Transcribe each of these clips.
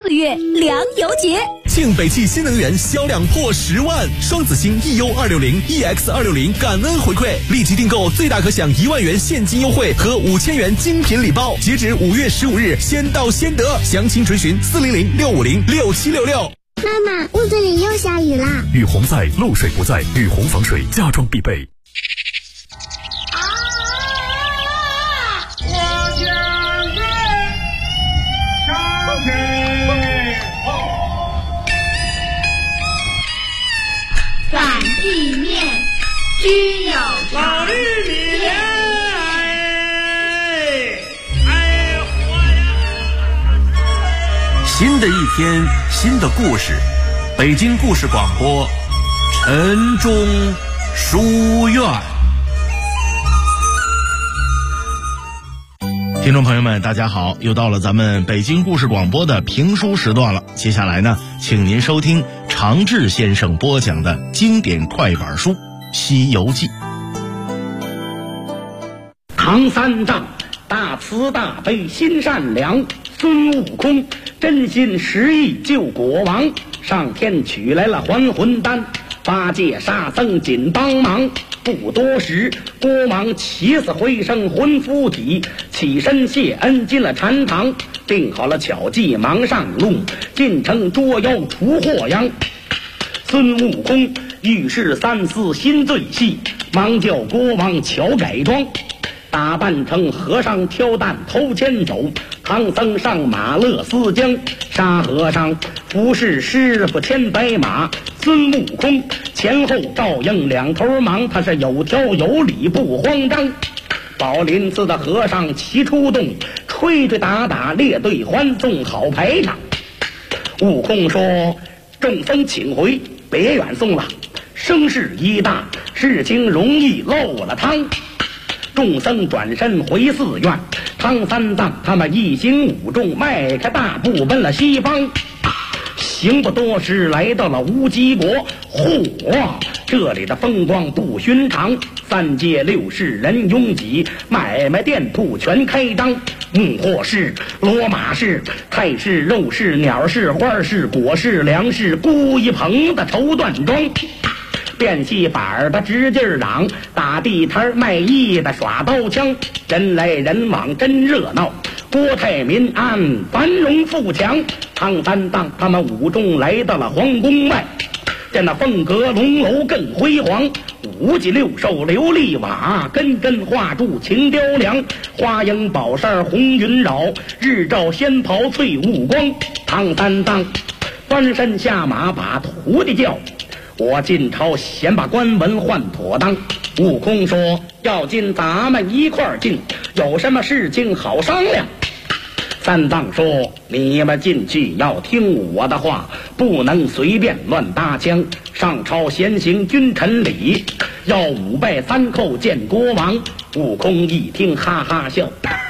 个月粮油节。 庆北汽新能源销量破10万，双子星 EU260、EX260 感恩回馈，立即订购最大可享1万元现金优惠和5000元精品礼包，截止5月15日，先到先得。详情垂询400-650-6766。 妈妈，屋子里又下雨啦！ 雨洪在，漏水不在，雨洪防水家装必备。 反地面均有老玉米莲， 新的一天，新的故事，北京故事广播，晨钟书院。听众朋友们，大家好，又到了咱们北京故事广播的评书时段了。接下来呢，请您收听常志先生播讲的经典快板书《西游记》。 唐三藏大慈大悲心善良，孙悟空真心实意救国王，上天取来了还魂丹，八戒沙僧紧帮忙。不多时，国王起死回生魂附体，起身谢恩进了禅堂，定好了巧计忙上路，进城捉妖除祸殃。孙悟空遇事三思心最细，忙叫国王巧改装，打扮成和尚挑担头牵手，唐僧上马勒丝缰，沙和尚服侍师傅牵白马，孙悟空前后照应两头忙，他是有条有理不慌张。宝林寺的和尚齐出动，吹吹打打列队欢送好排场。悟空说：众僧请回，别远送了，声势一大，事情容易漏了汤。众僧转身回寺院，唐三藏他们一行五众迈开大步奔了西方。行不多时，来到了乌鸡国。嚯，这里的风光不寻常，三街六市人拥挤，买卖店铺全开张。木货市、骡马市、菜市、肉市、鸟市、花市、果市、粮市，孤一棚的绸缎庄。变戏板的直劲儿嚷，打地摊卖艺的耍刀枪，人来人往真热闹，国泰民安，繁荣富强。唐三藏他们五众来到了皇宫外，见那凤阁龙楼更辉煌，五脊六兽琉璃瓦，根根画柱青雕梁，花缨宝扇红云绕，日照仙袍翠雾光。唐三藏翻身下马把徒弟叫，我进朝先把官文换妥当。悟空说：要进咱们一块儿进，有什么事情好商量。三藏说：你们进去要听我的话，不能随便乱搭腔，上朝先行君臣礼，要5拜3叩见国王。悟空一听哈哈笑，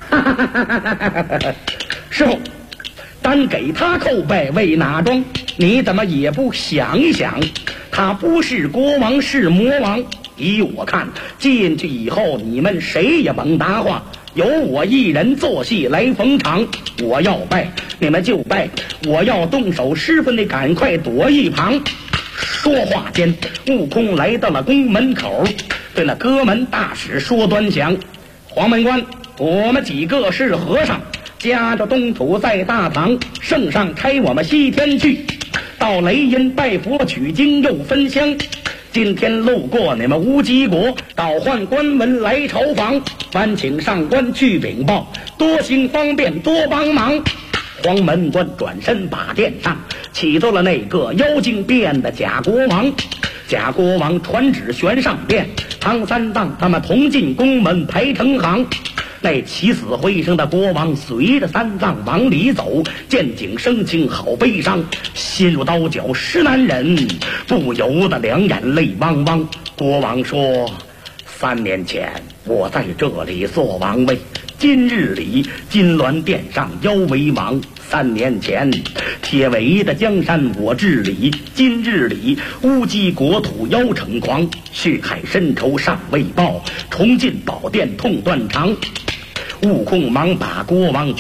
师傅，单给他叩拜为哪桩？你怎么也不想一想，他不是国王是魔王。依我看，进去以后你们谁也甭答话，由我一人做戏来逢场。我要拜你们就拜，我要动手师傅你赶快躲一旁。说话间，悟空来到了宫门口，对那歌门大使说端详：黄门官，我们几个是和尚，夹着东土在大唐，圣上差我们西天去，到雷音拜佛取经又分香。今天路过你们乌鸡国，倒换官文来朝访，烦请上官去禀报，多行方便多帮忙。黄门官转身把殿上起到了那个妖精变的假国王。假国王传旨悬上殿，唐三藏他们同进宫门排成行。那起死回生的国王随着三藏往里走，见景生情好悲伤，心如刀绞实难忍，不由得两眼泪汪汪。国王说：3年前我在这里做王位，今日里金銮殿上妖为王。3年前铁围的江山我治理，今日里乌鸡国土妖成狂，血海深仇尚未报，重进宝殿痛断肠。悟空忙把国王劝：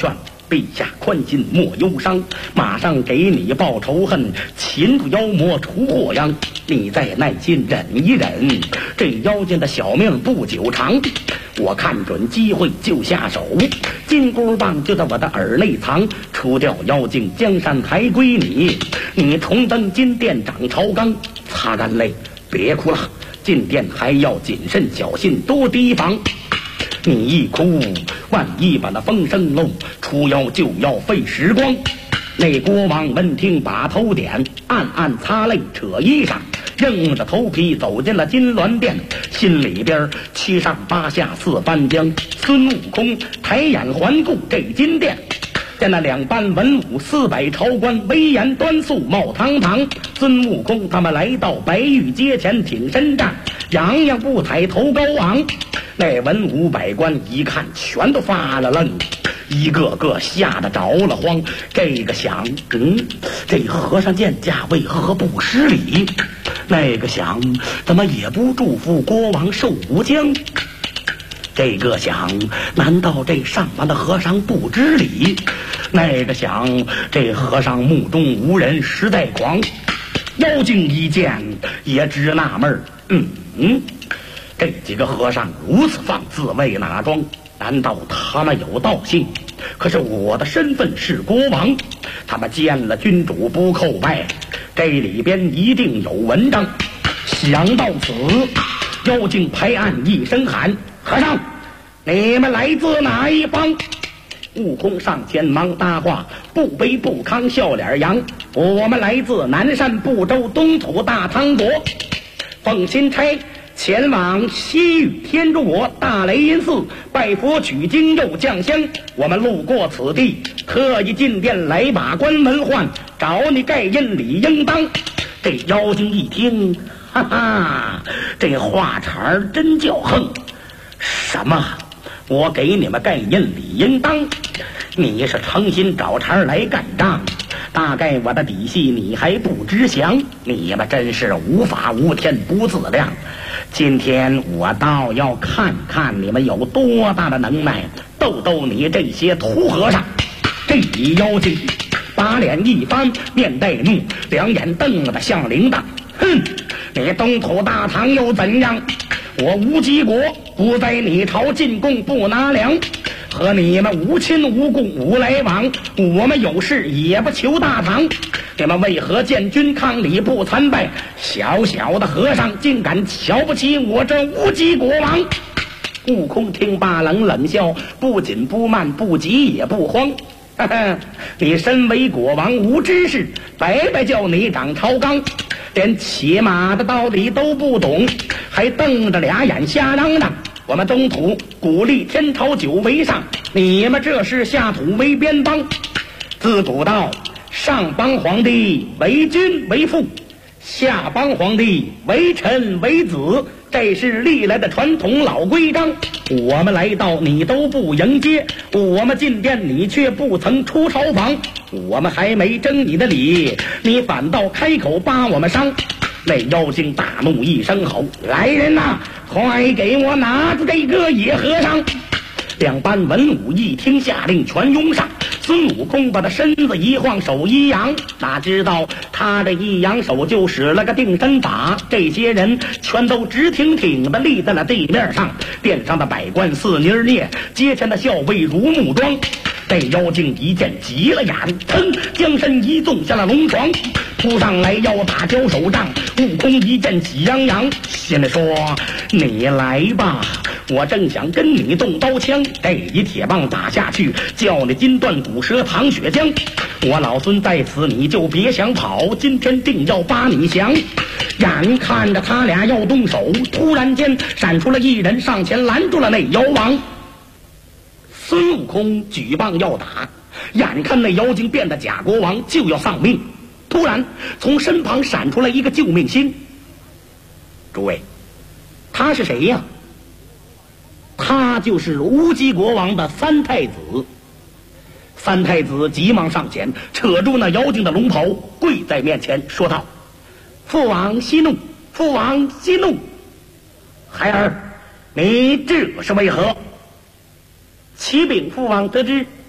陛下宽心莫忧伤，马上给你报仇恨，擒住妖魔除祸殃。你再耐心忍一忍，这妖精的小命不久长。我看准机会就下手，金箍棒就在我的耳内藏，除掉妖精，江山还归你。你重登金殿掌朝纲，擦干泪，别哭了，进殿还要谨慎小心，多提防。你一哭，万一把那风声漏，出妖就要费时光。那国王闻听把头点，暗暗擦泪扯衣裳，硬着头皮走进了金銮殿，心里边七上八下四翻江。孙悟空抬眼环顾这金殿，见那两班文武400朝官威严端肃冒堂堂。孙悟空他们来到白玉阶前挺身站，洋洋不踩头高昂。那文武百官一看全都发了愣，一个个吓得着了慌。这个想，这和尚见驾为何不施礼？那个想，怎么也不祝福国王寿无疆？这个想，难道这上完的和尚不知礼？那个想，这和尚目中无人，实在狂。妖精一见也直纳闷这几个和尚如此放肆为哪桩？难道他们有道性？可是我的身份是国王，他们见了君主不叩拜，这里边一定有文章。想到此，妖精拍案一声喊：和尚，你们来自哪一方？悟空上前忙搭话，不卑不亢笑脸扬：我们来自南山部洲东土大唐国，奉钦差前往西域天竺国大雷音寺拜佛取经又降香。我们路过此地，特意进殿来把关文唤，找你盖印理应当。这妖精一听，哈哈，这话茬真叫横。什么？我给你们盖印理应当？你是诚心找茬来干仗？大概我的底细你还不知详，你们真是无法无天不自量。今天我倒要看看你们有多大的能耐，逗逗你这些土和尚。这一妖精把脸一翻，面带怒，两眼瞪得像铃铛。哼，你东土大唐又怎样？我无极国不在你朝进贡不拿粮，和你们无亲无故无来往，我们有事也不求大唐。你们为何见君抗礼不参拜？小小的和尚竟敢瞧不起我这无极国王！悟空听罢冷冷笑，不紧不慢，不急也不慌。哈哈，你身为国王无知识，白白叫你掌朝纲，连骑马的道理都不懂，还瞪着俩眼瞎嚷嚷。我们东土鼓励天朝久为上，你们这是下土为边邦。自古道，上邦皇帝为君为父，下邦皇帝为臣为子，这是历来的传统老规章。我们来到你都不迎接，我们进殿你却不曾出朝房，我们还没争你的理，你反倒开口扒我们伤。那妖精大怒一声吼：来人呐，快给我拿出这个野和尚！两班文武一听下令，全拥上。孙悟空把他身子一晃，手一扬，哪知道他这一扬手就使了个定身法，这些人全都直挺挺的立在了地面上。殿上的百官似泥儿捏，阶前的校尉如木桩。这妖精一见急了眼，腾将身一纵下了龙床，扑上来要打交手仗。悟空一见喜洋洋，心里说：你来吧，我正想跟你动刀枪，这一铁棒打下去，叫你筋断骨折淌血浆。我老孙在此你就别想跑，今天定要扒你降。眼看着他俩要动手，突然间闪出了一人，上前拦住了那妖王。孙悟空举棒要打，眼看那妖精变得假国王就要丧命，突然从身旁闪出来一个救命星。诸位，他是谁呀？他就是无极国王的三太子。三太子急忙上前，扯住那妖精的龙袍，跪在面前说道：父王息怒，父王息怒。孩儿，你这是为何？启禀父王得知，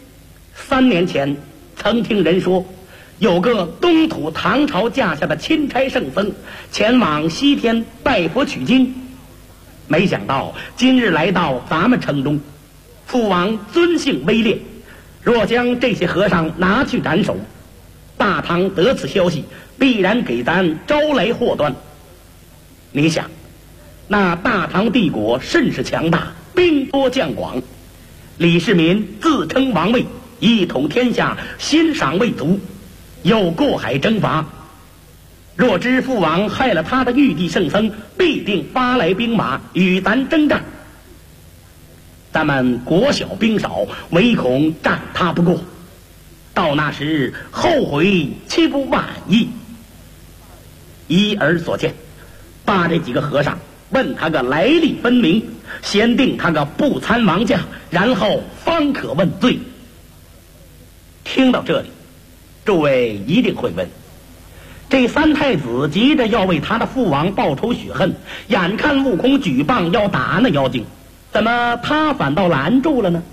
3年前曾听人说，有个东土唐朝架下的钦差圣僧前往西天拜佛取经，没想到今日来到咱们城中。父王尊姓威烈，若将这些和尚拿去斩首，大唐得此消息，必然给咱招来祸端。你想，那大唐帝国甚是强大，兵多将广，李世民自称王位，一统天下，欣赏未足，又过海征伐。若知父王害了他的玉帝圣僧，必定发来兵马与咱征战。咱们国小兵少，唯恐战他不过，到那时后悔岂不晚矣。依儿所见，把这几个和尚问他个来历分明，先定他个不参王驾，然后方可问罪。听到这里，诸位一定会问，这三太子急着要为他的父王报仇雪恨，眼看悟空举棒要打那妖精，怎么他反倒拦住了呢？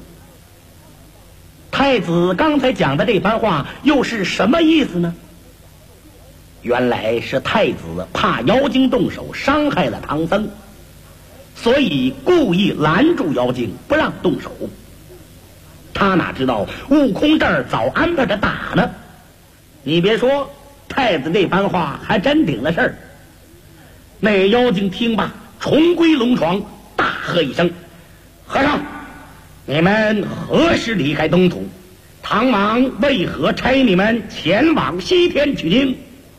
太子刚才讲的这番话又是什么意思呢？原来是太子怕妖精动手伤害了唐僧，所以故意拦住妖精不让动手。他哪知道悟空这儿早安排着打呢。你别说，太子这番话还真顶了事儿。那妖精听罢，重归龙床，大喝一声：和尚，你们何时离开东土？唐王为何差你们前往西天取经？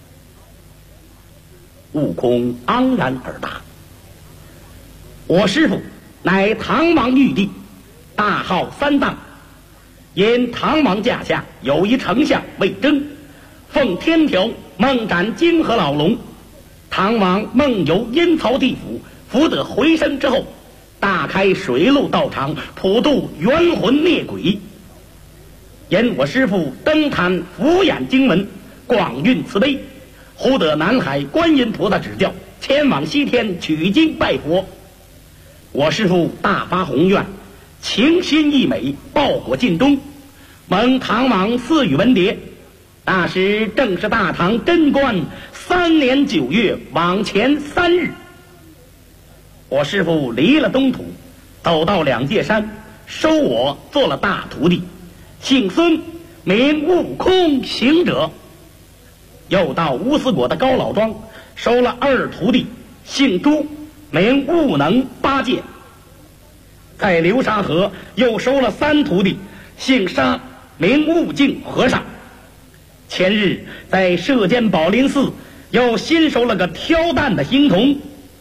悟空昂然而答：我师父乃唐王玉帝，大号三藏。因唐王驾下有一丞相魏征，奉天条梦斩金河老龙。唐王梦游阴曹地府，福得回生之后，大开水陆道场，普渡冤魂孽鬼。因我师父登坛俯眼经文，广运慈悲，忽得南海观音菩萨指教，前往西天取经拜佛。我师父大发宏愿，情心意美，报国尽忠，蒙唐王赐予文牒。那时正是大唐贞观3年9月往前3日。我师父离了东土，走到两界山，收我做了大徒弟，姓孙，名悟空行者。又到乌斯国的高老庄，收了2徒弟，姓朱，名悟能八戒。在流沙河又收了3徒弟，姓沙，名悟净和尚。前日在舍监宝林寺又新收了个挑担的婴童。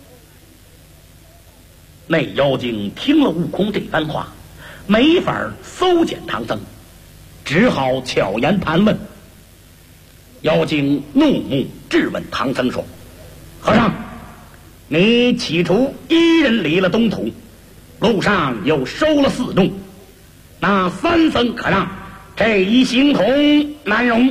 那妖精听了悟空这番话，没法搜检唐僧，只好巧言盘问。妖精怒目质问唐僧说：和尚，你起初1人离了东土，路上又收了4众，那3僧可让，这一形童难容。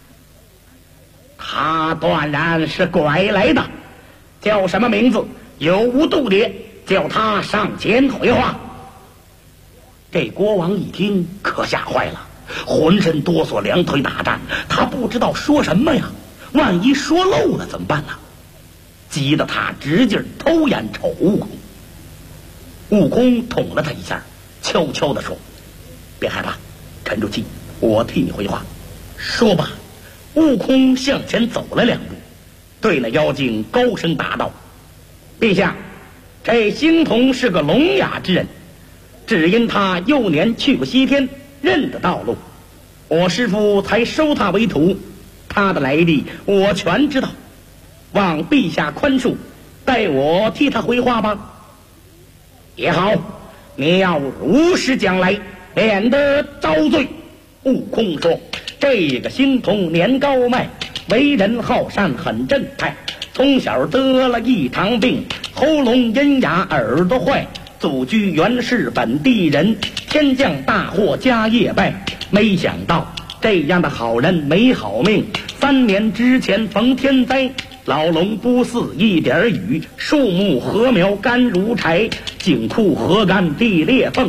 他断然是拐来的，叫什么名字？有无度牒？叫他上前回话。这国王一听，可吓坏了，浑身哆嗦，两腿打颤，他不知道说什么呀，万一说漏了怎么办呢？急得他直劲偷眼瞅悟空。悟空捅了他一下，悄悄地说：别害怕，沉住气，我替你回话。说罢，悟空向前走了2步，对那妖精高声答道：陛下，这星童是个聋哑之人，只因他幼年去过西天，认得道路，我师父才收他为徒，他的来历我全知道，望陛下宽恕，待我替他回话吧。也好，你要如实讲来，免得遭罪。悟空说：这个星童年高迈，为人好善，很正派，从小得了一场病，喉咙阴哑，耳朵坏，祖居原是本地人，天降大祸家业败，没想到这样的好人没好命。3年之前逢天灾，老龙不似一点雨，树木禾苗干如柴，井库河干地裂缝，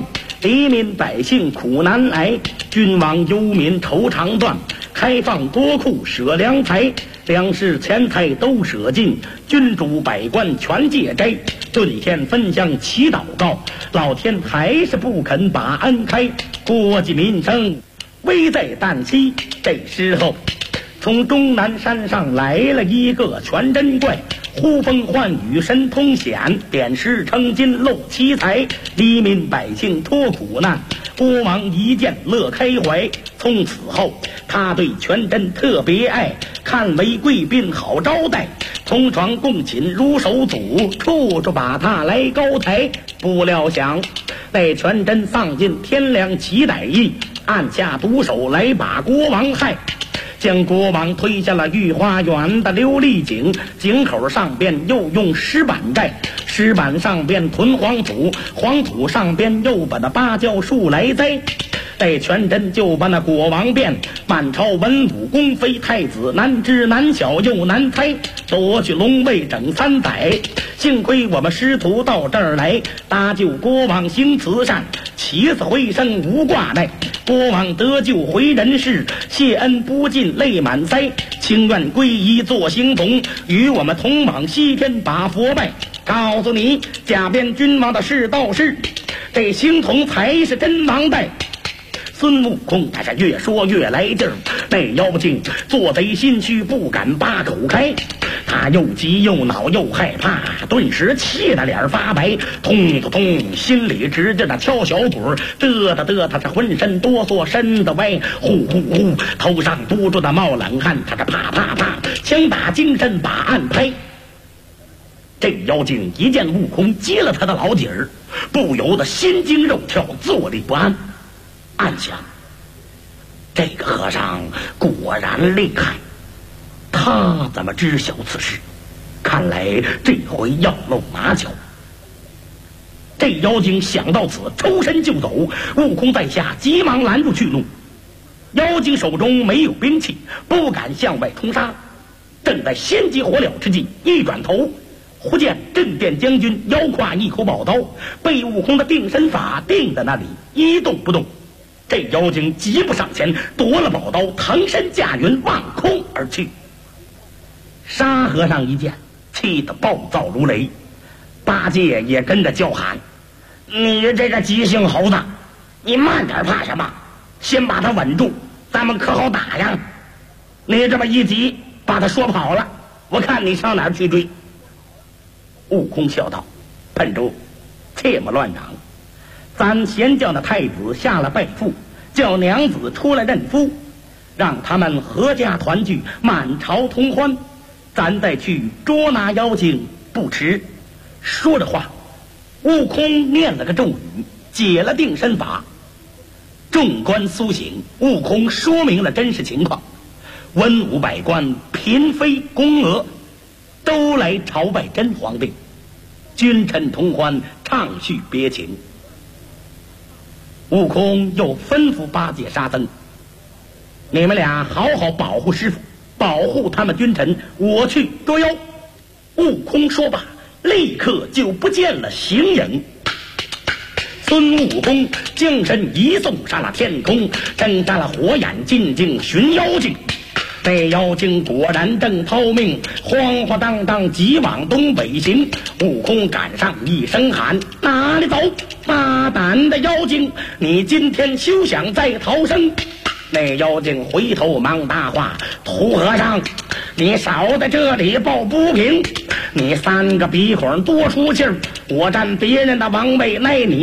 黎民百姓苦难挨，君王忧民愁肠断。开放国库舍粮财，粮食钱财都舍尽，君主百官全戒斋。顿天分享祈祷告，老天还是不肯把恩开。国计民生危在旦夕，这时候从终南山上来了一个全真怪，呼风唤雨神通显，点石成金露奇才，黎民百姓脱苦难。国王一见乐开怀，从此后他对全真特别爱，看为贵宾好招待，同床共寝如手足，处处把他来高抬。不料想那全真丧尽天良其歹意，暗下毒手来把国王害，将国王推下了御花园的琉璃井，井口上边又用石板盖，石板上边囤黄土，黄土上边又把那芭蕉树来栽。那全真就把那国王变，满朝文武宫妃太子难知难晓又难猜，夺去龙位整3载。幸亏我们师徒到这儿来，搭救国王行慈善，起死回生无挂碍。国王得救回人世，谢恩不尽泪满腮，情愿皈依做行童，与我们同往西天把佛拜。告诉你，假变君王的是道士，这行童才是真王代。孙悟空他是越说越来劲儿，那妖精做贼心虚，不敢把口开。他又急又恼又害怕，顿时气得脸发白，通通通，心里直着那敲小鼓，嘚嘚他这浑身哆嗦，身子歪，呼呼呼，头上嘟住的冒冷汗，他这啪啪啪，枪打精神把岸拍。这妖精一见悟空接了他的老底儿，不由得心惊肉跳，坐立不安。暗想，这个和尚果然厉害，他怎么知晓此事？看来这回要露马脚。这妖精想到此，抽身就走，悟空在下急忙拦住去路。妖精手中没有兵器，不敢向外冲杀，正在心急火燎之际，一转头忽见镇殿将军腰挎一口宝刀，被悟空的定身法定在那里一动不动。这妖精急步上前，夺了宝刀，腾身驾云望空而去。沙和尚一见，气得暴躁如雷，八戒也跟着叫喊：“你这个急性猴子，你慢点怕什么？先把他稳住，咱们可好打呀！你这么一急，把他说跑了，我看你上哪儿去追？”悟空笑道：“笨猪，切莫乱嚷。咱先叫那太子下了拜父，叫娘子出来认夫，让他们阖家团聚，满朝同欢，咱再去捉拿妖精不迟。”说着话，悟空念了个咒语，解了定身法。众官苏醒，悟空说明了真实情况，文武百官、嫔妃宫娥都来朝拜真皇帝，君臣同欢，畅叙别情。悟空又吩咐八戒、沙僧：“你们俩好好保护师傅，保护他们君臣，我去捉妖。”悟空说罢，立刻就不见了形影。孙悟空精神一送上了天空，睁大了火眼，进京寻妖精。那妖精果然正逃命，慌慌当当急往东北行。悟空赶上一声喊：“哪里走！大胆的妖精，你今天休想再逃生！”那妖精回头忙搭话：“土和尚，你少在这里抱不平，你3个鼻孔多出气儿，我占别人的王位，奈你